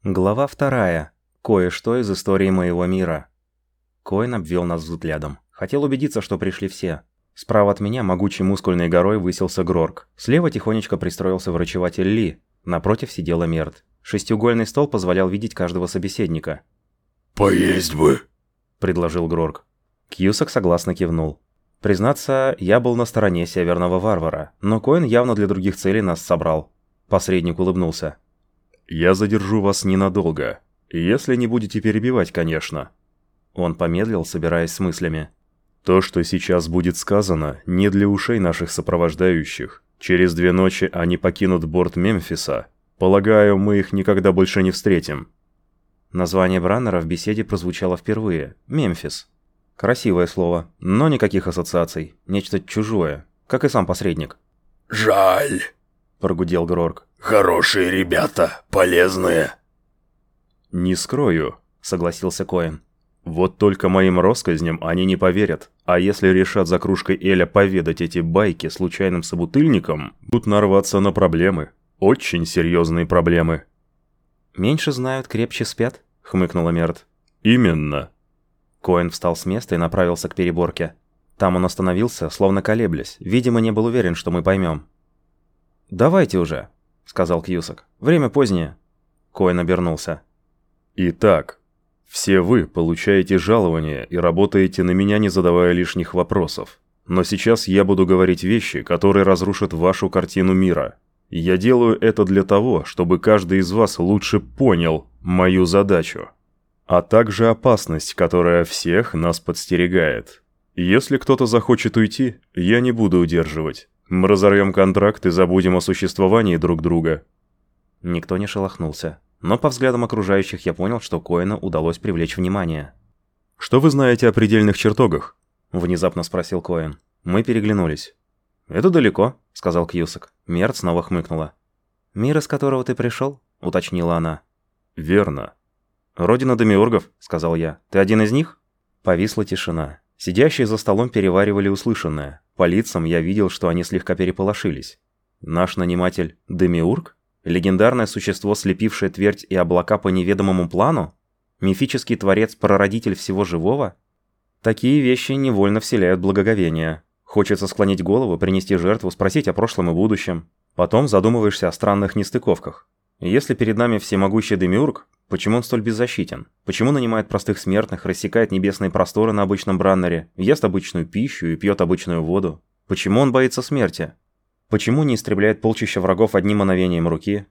Глава 2. Кое-что из истории моего мира. Коэн обвел нас взглядом. Хотел убедиться, что пришли все. Справа от меня могучей мускульной горой высился Грорк. Слева тихонечко пристроился врачеватель Ли. Напротив сидела Мерт. Шестиугольный стол позволял видеть каждого собеседника. «Поесть бы», — предложил Грорк. Кьюсак согласно кивнул. Признаться, я был на стороне северного варвара, но Коэн явно для других целей нас собрал. Посредник улыбнулся. «Я задержу вас ненадолго, если не будете перебивать, конечно». Он помедлил, собираясь с мыслями. «То, что сейчас будет сказано, не для ушей наших сопровождающих. Через 2 ночи они покинут борт Мемфиса. Полагаю, мы их никогда больше не встретим». Название Браннера в беседе прозвучало впервые. Мемфис. Красивое слово, но никаких ассоциаций. Нечто чужое, как и сам посредник. «Жаль», — прогудел Грорк. «Хорошие ребята, полезные». «Не скрою», — согласился Коэн. «Вот только моим россказням они не поверят. А если решат за кружкой Эля поведать эти байки случайным собутыльникам, будут нарваться на проблемы. Очень серьезные проблемы». «Меньше знают, крепче спят», — хмыкнула Мерт. «Именно». Коэн встал с места и направился к переборке. Там он остановился, словно колеблясь. Видимо, не был уверен, что мы поймем. «Давайте уже», — сказал Кьюсак. «Время позднее». Коэн обернулся. «Итак, все вы получаете жалование и работаете на меня, не задавая лишних вопросов. Но сейчас я буду говорить вещи, которые разрушат вашу картину мира. Я делаю это для того, чтобы каждый из вас лучше понял мою задачу, а также опасность, которая всех нас подстерегает. Если кто-то захочет уйти, я не буду удерживать. Мы разорвем контракт и забудем о существовании друг друга». Никто не шелохнулся, но по взглядам окружающих я понял, что Коэну удалось привлечь внимание. «Что вы знаете о предельных чертогах?» — внезапно спросил Коэн. Мы переглянулись. «Это далеко», — сказал Кьюсак. Мерт снова хмыкнула. «Мир, из которого ты пришел?» — уточнила она. «Верно». «Родина демиургов», — сказал я. «Ты один из них?» Повисла тишина. Сидящие за столом переваривали услышанное. По лицам я видел, что они слегка переполошились. Наш наниматель — демиург? Легендарное существо, слепившее твердь и облака по неведомому плану? Мифический творец-прародитель всего живого? Такие вещи невольно вселяют благоговение. Хочется склонить голову, принести жертву, спросить о прошлом и будущем. Потом задумываешься о странных нестыковках. Если перед нами всемогущий демиург, почему он столь беззащитен? Почему нанимает простых смертных, рассекает небесные просторы на обычном Браннере, ест обычную пищу и пьет обычную воду? Почему он боится смерти? Почему не истребляет полчища врагов одним мановением руки?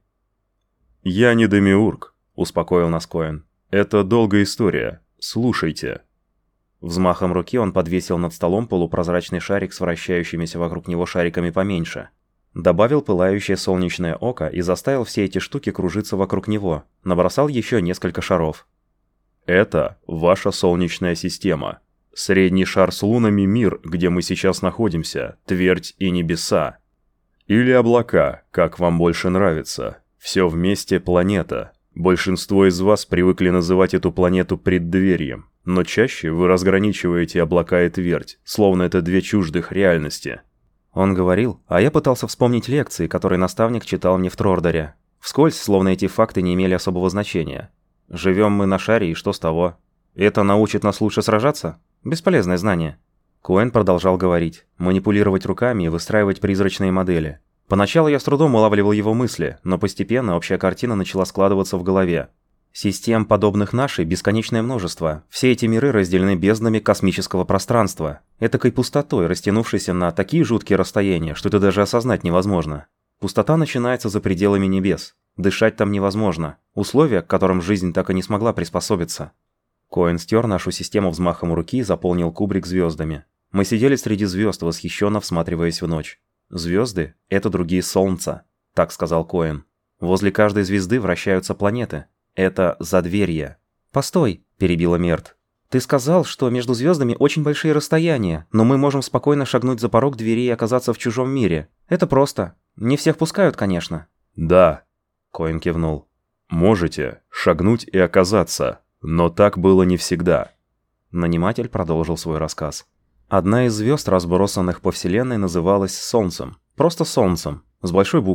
«Я не демиург», — успокоил нас Коэн. «Это долгая история. Слушайте». Взмахом руки он подвесил над столом полупрозрачный шарик с вращающимися вокруг него шариками поменьше. Добавил пылающее солнечное око и заставил все эти штуки кружиться вокруг него. Набросал еще несколько шаров. «Это ваша солнечная система. Средний шар с лунами — мир, где мы сейчас находимся, твердь и небеса. Или облака, как вам больше нравится. Все вместе планета. Большинство из вас привыкли называть эту планету преддверием, но чаще вы разграничиваете облака и твердь, словно это 2 чуждых реальности». Он говорил, а я пытался вспомнить лекции, которые наставник читал мне в Трордоре. Вскользь, словно эти факты не имели особого значения. Живем мы на шаре, и что с того? Это научит нас лучше сражаться? Бесполезное знание. Коэн продолжал говорить, манипулировать руками и выстраивать призрачные модели. Поначалу я с трудом улавливал его мысли, но постепенно общая картина начала складываться в голове. Систем, подобных нашей, бесконечное множество. Все эти миры разделены безднами космического пространства. Этакой пустотой, растянувшейся на такие жуткие расстояния, что это даже осознать невозможно. Пустота начинается за пределами небес. Дышать там невозможно. Условия, к которым жизнь так и не смогла приспособиться. Коэн стер нашу систему взмахом руки и заполнил кубрик звездами. Мы сидели среди звезд, восхищенно всматриваясь в ночь. «Звезды — это другие солнца», — так сказал Коэн. «Возле каждой звезды вращаются планеты. Это задверье». «Постой», — перебила Мерт. «Ты сказал, что между звездами очень большие расстояния, но мы можем спокойно шагнуть за порог двери и оказаться в чужом мире. Это просто. Не всех пускают, конечно». «Да», — Коэн кивнул. «Можете шагнуть и оказаться, но так было не всегда». Наниматель продолжил свой рассказ. Одна из звезд, разбросанных по Вселенной, называлась Солнцем. Просто Солнцем, с большой буквы.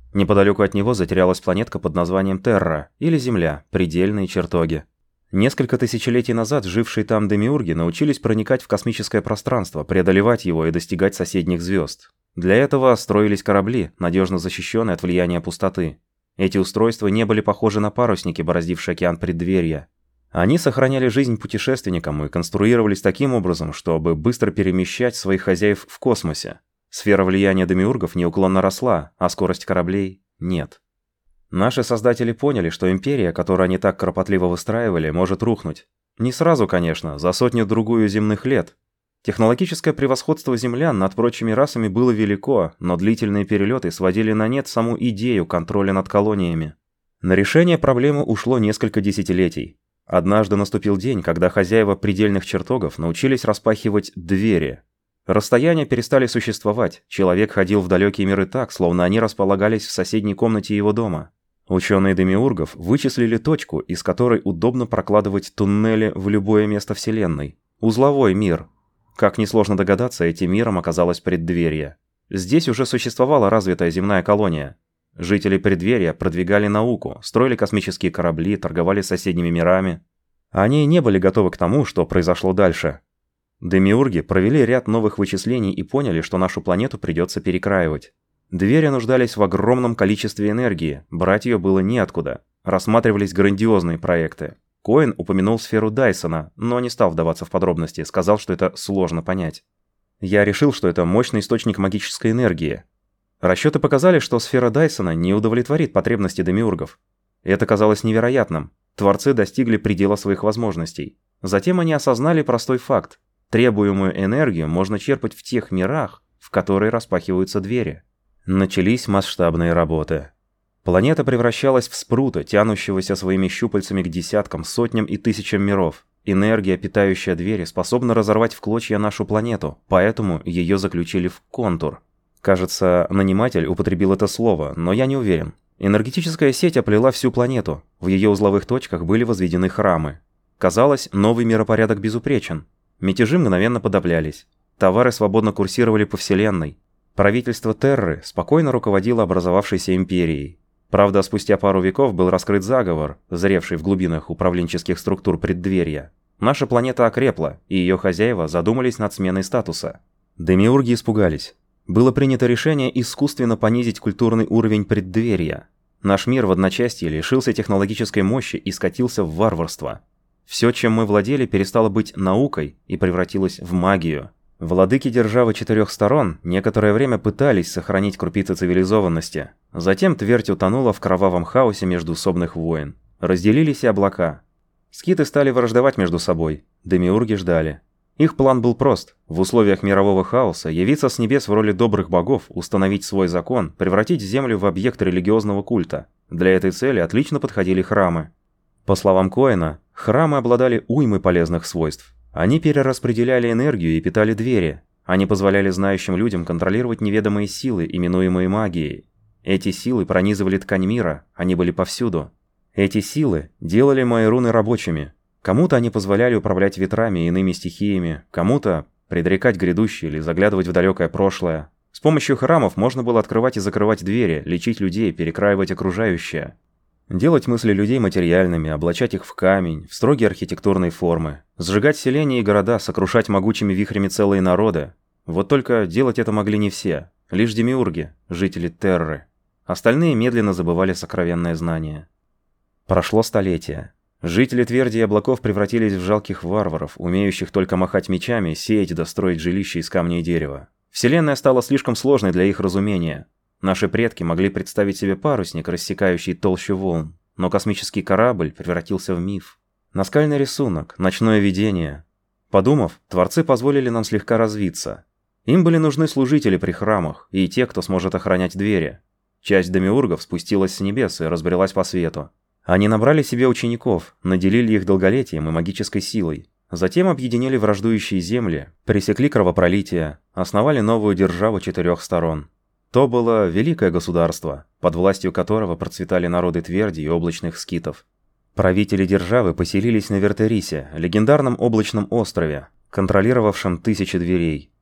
Неподалеку от него затерялась планетка под названием Терра, или Земля, предельные чертоги. Несколько тысячелетий назад жившие там демиурги научились проникать в космическое пространство, преодолевать его и достигать соседних звезд. Для этого строились корабли, надежно защищенные от влияния пустоты. Эти устройства не были похожи на парусники, бороздившие океан преддверия. Они сохраняли жизнь путешественникам и конструировались таким образом, чтобы быстро перемещать своих хозяев в космосе. Сфера влияния демиургов неуклонно росла, а скорость кораблей – нет. Наши создатели поняли, что империя, которую они так кропотливо выстраивали, может рухнуть. Не сразу, конечно, за сотню-другую земных лет. Технологическое превосходство землян над прочими расами было велико, но длительные перелеты сводили на нет саму идею контроля над колониями. На решение проблемы ушло несколько десятилетий. Однажды наступил день, когда хозяева предельных чертогов научились распахивать двери. Расстояния перестали существовать, человек ходил в далекие миры так, словно они располагались в соседней комнате его дома. Ученые демиургов вычислили точку, из которой удобно прокладывать туннели в любое место Вселенной. Узловой мир. Как несложно догадаться, этим миром оказалось преддверие. Здесь уже существовала развитая земная колония. Жители преддверия продвигали науку, строили космические корабли, торговали с соседними мирами. Они не были готовы к тому, что произошло дальше. Демиурги провели ряд новых вычислений и поняли, что нашу планету придется перекраивать. Двери нуждались в огромном количестве энергии, брать ее было неоткуда. Рассматривались грандиозные проекты. Коэн упомянул сферу Дайсона, но не стал вдаваться в подробности, сказал, что это сложно понять. Я решил, что это мощный источник магической энергии. Расчеты показали, что сфера Дайсона не удовлетворит потребности демиургов. Это казалось невероятным. Творцы достигли предела своих возможностей. Затем они осознали простой факт. Требуемую энергию можно черпать в тех мирах, в которые распахиваются двери. Начались масштабные работы. Планета превращалась в спрута, тянущегося своими щупальцами к десяткам, сотням и тысячам миров. Энергия, питающая двери, способна разорвать в клочья нашу планету, поэтому ее заключили в контур. Кажется, наниматель употребил это слово, но я не уверен. Энергетическая сеть оплела всю планету. В ее узловых точках были возведены храмы. Казалось, новый миропорядок безупречен. Мятежи мгновенно подавлялись. Товары свободно курсировали по Вселенной. Правительство Терры спокойно руководило образовавшейся империей. Правда, спустя пару веков был раскрыт заговор, зревший в глубинах управленческих структур преддверия. Наша планета окрепла, и ее хозяева задумались над сменой статуса. Демиурги испугались. Было принято решение искусственно понизить культурный уровень преддверия. Наш мир в одночасье лишился технологической мощи и скатился в варварство. Все, чем мы владели, перестало быть наукой и превратилось в магию. Владыки державы четырех сторон некоторое время пытались сохранить крупицы цивилизованности. Затем твердь утонула в кровавом хаосе междуусобных войн. Разделились и облака. Скиты стали враждовать между собой. Демиурги ждали. Их план был прост. В условиях мирового хаоса явиться с небес в роли добрых богов, установить свой закон, превратить Землю в объект религиозного культа. Для этой цели отлично подходили храмы. По словам Коэна, храмы обладали уймой полезных свойств. Они перераспределяли энергию и питали двери. Они позволяли знающим людям контролировать неведомые силы, именуемые магией. Эти силы пронизывали ткань мира, они были повсюду. Эти силы делали мои руны рабочими. Кому-то они позволяли управлять ветрами и иными стихиями, кому-то предрекать грядущее или заглядывать в далекое прошлое. С помощью храмов можно было открывать и закрывать двери, лечить людей, перекраивать окружающее. Делать мысли людей материальными, облачать их в камень, в строгие архитектурные формы. Сжигать селения и города, сокрушать могучими вихрями целые народы. Вот только делать это могли не все. Лишь демиурги, жители Терры. Остальные медленно забывали сокровенное знание. Прошло столетие. Жители тверди и облаков превратились в жалких варваров, умеющих только махать мечами, сеять да строить жилища из камня и дерева. Вселенная стала слишком сложной для их разумения. Наши предки могли представить себе парусник, рассекающий толщу волн, но космический корабль превратился в миф. Наскальный рисунок, ночное видение. Подумав, творцы позволили нам слегка развиться. Им были нужны служители при храмах и те, кто сможет охранять двери. Часть демиургов спустилась с небес и разбрелась по свету. Они набрали себе учеников, наделили их долголетием и магической силой. Затем объединили враждующие земли, пресекли кровопролитие, основали новую державу четырех сторон. То было великое государство, под властью которого процветали народы тверди и облачных скитов. Правители державы поселились на Вертерисе, легендарном облачном острове, контролировавшем тысячи дверей.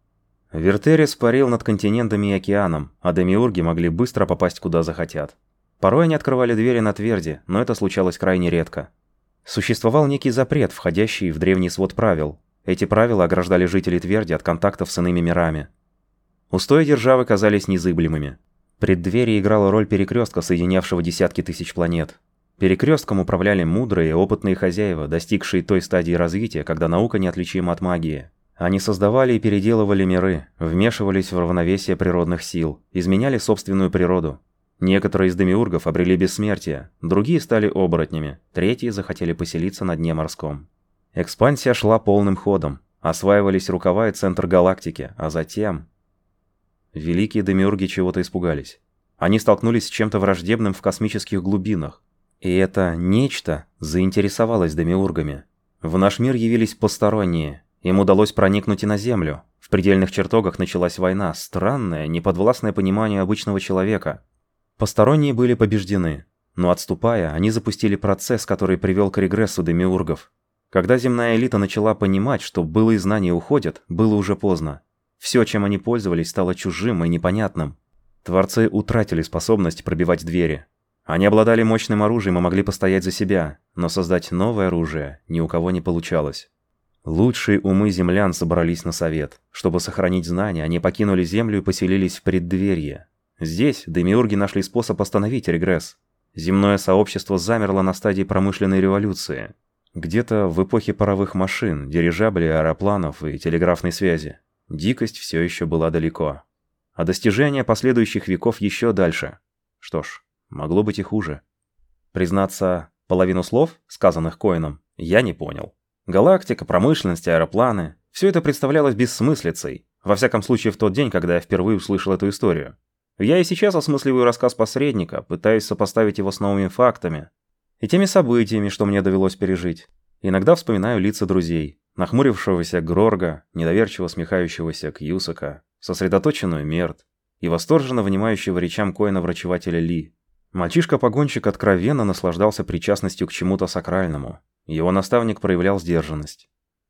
Вертерис парил над континентами и океаном, а демиурги могли быстро попасть куда захотят. Порой они открывали двери на тверди, но это случалось крайне редко. Существовал некий запрет, входящий в древний свод правил. Эти правила ограждали жителей тверди от контактов с иными мирами. Устои державы казались незыблемыми. Преддверие играло роль перекрестка, соединявшего десятки тысяч планет. Перекрестком управляли мудрые, опытные хозяева, достигшие той стадии развития, когда наука неотличима от магии. Они создавали и переделывали миры, вмешивались в равновесие природных сил, изменяли собственную природу. Некоторые из демиургов обрели бессмертие, другие стали оборотнями, третьи захотели поселиться на дне морском. Экспансия шла полным ходом, осваивались рукава и центр галактики, а затем... Великие демиурги чего-то испугались. Они столкнулись с чем-то враждебным в космических глубинах. И это нечто заинтересовалось демиургами. В наш мир явились посторонние. Им удалось проникнуть и на Землю. В предельных чертогах началась война, странная, неподвластная пониманию обычного человека. Посторонние были побеждены. Но отступая, они запустили процесс, который привел к регрессу демиургов. Когда земная элита начала понимать, что былые знания уходят, было уже поздно. Все, чем они пользовались, стало чужим и непонятным. Творцы утратили способность пробивать двери. Они обладали мощным оружием и могли постоять за себя, но создать новое оружие ни у кого не получалось. Лучшие умы землян собрались на совет. Чтобы сохранить знания, они покинули Землю и поселились в преддверье. Здесь демиурги нашли способ остановить регресс. Земное сообщество замерло на стадии промышленной революции. Где-то в эпохе паровых машин, дирижаблей, аэропланов и телеграфной связи. Дикость все еще была далеко. А достижения последующих веков еще дальше. Что ж, могло быть и хуже. Признаться, половину слов, сказанных Коэном, я не понял. Галактика, промышленность, аэропланы – все это представлялось бессмыслицей. Во всяком случае, в тот день, когда я впервые услышал эту историю. Я и сейчас осмысливаю рассказ посредника, пытаясь сопоставить его с новыми фактами и теми событиями, что мне довелось пережить. Иногда вспоминаю лица друзей. Нахмурившегося Грорга, недоверчиво смехающегося Кьюсака, сосредоточенную Мерт и восторженно внимающего речам Коэна-врачевателя Ли. Мальчишка-погонщик откровенно наслаждался причастностью к чему-то сакральному. Его наставник проявлял сдержанность.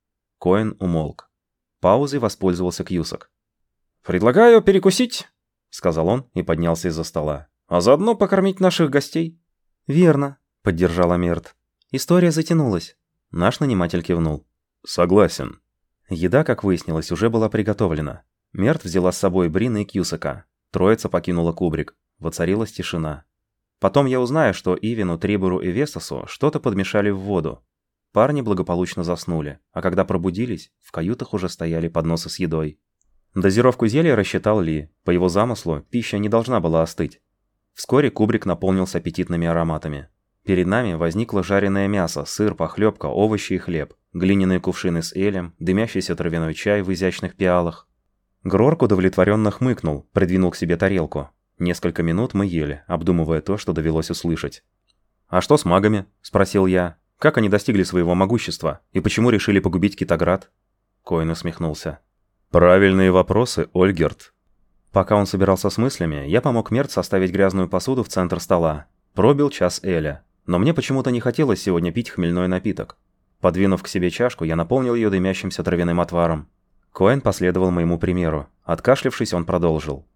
Коэн умолк. Паузой воспользовался Кьюсак. «Предлагаю перекусить», — сказал он и поднялся из-за стола. «А заодно покормить наших гостей». «Верно», — поддержала Мерт. «История затянулась». Наш наниматель кивнул. «Согласен». Еда, как выяснилось, уже была приготовлена. Мерт взяла с собой Брина и Кьюсака. Троица покинула кубрик. Воцарилась тишина. Потом я узнаю, что Ивину, Трибору и Вестасу что-то подмешали в воду. Парни благополучно заснули, а когда пробудились, в каютах уже стояли подносы с едой. Дозировку зелья рассчитал Ли. По его замыслу, пища не должна была остыть. Вскоре кубрик наполнился аппетитными ароматами. Перед нами возникло жареное мясо, сыр, похлебка, овощи и хлеб, глиняные кувшины с элем, дымящийся травяной чай в изящных пиалах. Грорк удовлетворенно хмыкнул, придвинул к себе тарелку. Несколько минут мы ели, обдумывая то, что довелось услышать. «А что с магами?» – спросил я. «Как они достигли своего могущества? И почему решили погубить Китаград?» Коэн усмехнулся. «Правильные вопросы, Ольгерт». Пока он собирался с мыслями, я помог Мерт составить грязную посуду в центр стола. Пробил час эля. Но мне почему-то не хотелось сегодня пить хмельной напиток. Подвинув к себе чашку, я наполнил ее дымящимся травяным отваром. Коэн последовал моему примеру. Откашлявшись, он продолжил.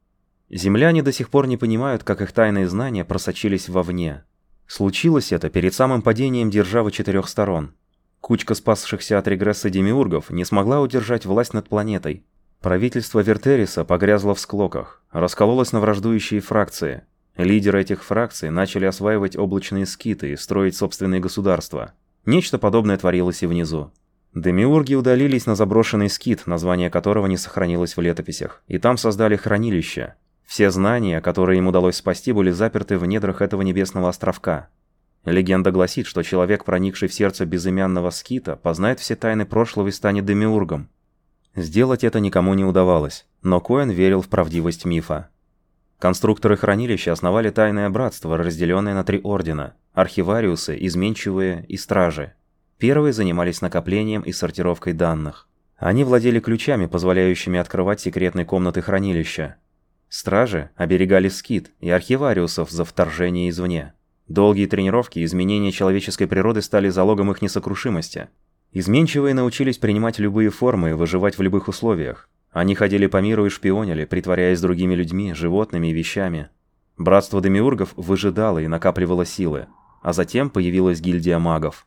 Земляне до сих пор не понимают, как их тайные знания просочились вовне. Случилось это перед самым падением державы 4 сторон. Кучка спасшихся от регресса демиургов не смогла удержать власть над планетой. Правительство Вертериса погрязло в склоках, раскололось на враждующие фракции. Лидеры этих фракций начали осваивать облачные скиты и строить собственные государства. Нечто подобное творилось и внизу. Демиурги удалились на заброшенный скит, название которого не сохранилось в летописях, и там создали хранилище. Все знания, которые им удалось спасти, были заперты в недрах этого небесного островка. Легенда гласит, что человек, проникший в сердце безымянного скита, познает все тайны прошлого и станет демиургом. Сделать это никому не удавалось, но Коэн верил в правдивость мифа. Конструкторы хранилища основали тайное братство, разделенное на 3 ордена – архивариусы, изменчивые и стражи. Первые занимались накоплением и сортировкой данных. Они владели ключами, позволяющими открывать секретные комнаты хранилища. Стражи оберегали скит и архивариусов за вторжение извне. Долгие тренировки и изменения человеческой природы стали залогом их несокрушимости. Изменчивые научились принимать любые формы и выживать в любых условиях. Они ходили по миру и шпионили, притворяясь другими людьми, животными и вещами. Братство демиургов выжидало и накапливало силы, а затем появилась гильдия магов.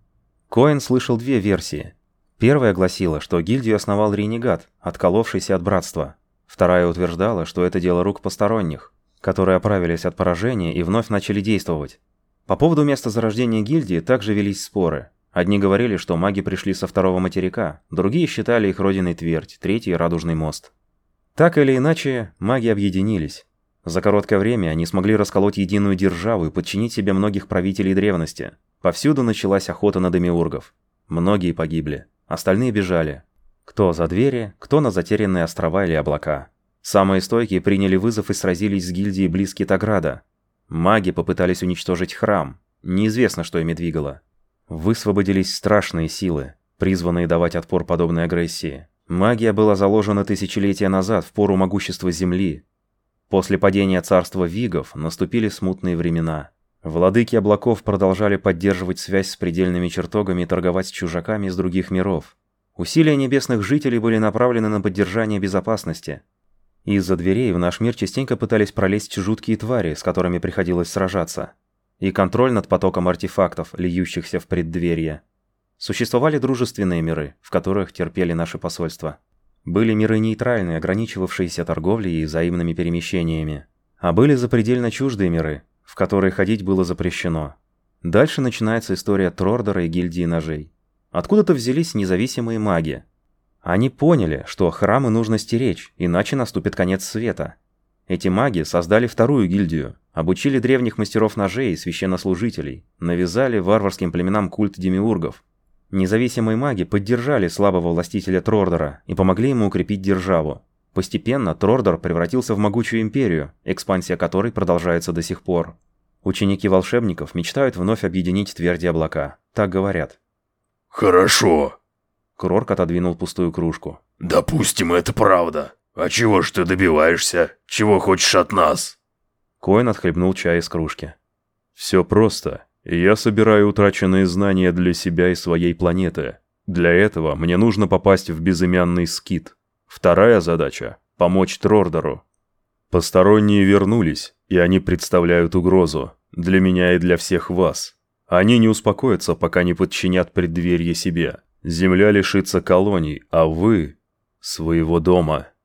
Коэн слышал две версии. Первая гласила, что гильдию основал ренегат, отколовшийся от братства. Вторая утверждала, что это дело рук посторонних, которые оправились от поражения и вновь начали действовать. По поводу места зарождения гильдии также велись споры. Одни говорили, что маги пришли со второго материка, другие считали их родиной Твердь, третий – Радужный мост. Так или иначе, маги объединились. За короткое время они смогли расколоть единую державу и подчинить себе многих правителей древности. Повсюду началась охота на демиургов. Многие погибли, остальные бежали. Кто за двери, кто на затерянные острова или облака. Самые стойкие приняли вызов и сразились с гильдией близ Китаграда. Маги попытались уничтожить храм. Неизвестно, что ими двигало. Высвободились страшные силы, призванные давать отпор подобной агрессии. Магия была заложена тысячелетия назад в пору могущества Земли. После падения царства Вигов наступили смутные времена. Владыки облаков продолжали поддерживать связь с предельными чертогами и торговать с чужаками из других миров. Усилия небесных жителей были направлены на поддержание безопасности. Из-за дверей в наш мир частенько пытались пролезть жуткие твари, с которыми приходилось сражаться. И контроль над потоком артефактов, льющихся в преддверье. Существовали дружественные миры, в которых терпели наши посольства. Были миры нейтральные, ограничивавшиеся торговлей и взаимными перемещениями. А были запредельно чуждые миры, в которые ходить было запрещено. Дальше начинается история Трордора и гильдии ножей. Откуда-то взялись независимые маги. Они поняли, что храмы нужно стеречь, иначе наступит конец света. Эти маги создали вторую гильдию, обучили древних мастеров ножей и священнослужителей, навязали варварским племенам культ демиургов. Независимые маги поддержали слабого властителя Трордора и помогли ему укрепить державу. Постепенно Трордор превратился в могучую империю, экспансия которой продолжается до сих пор. Ученики волшебников мечтают вновь объединить тверди облака, так говорят. Хорошо. Крорк отодвинул пустую кружку. Допустим, это правда. А чего ж ты добиваешься? Чего хочешь от нас? Коэн отхлебнул чай из кружки. Все просто. Я собираю утраченные знания для себя и своей планеты. Для этого мне нужно попасть в безымянный скит. Вторая задача – помочь Трордору. Посторонние вернулись, и они представляют угрозу. Для меня и для всех вас. Они не успокоятся, пока не подчинят преддверье себе. Земля лишится колоний, а вы – своего дома.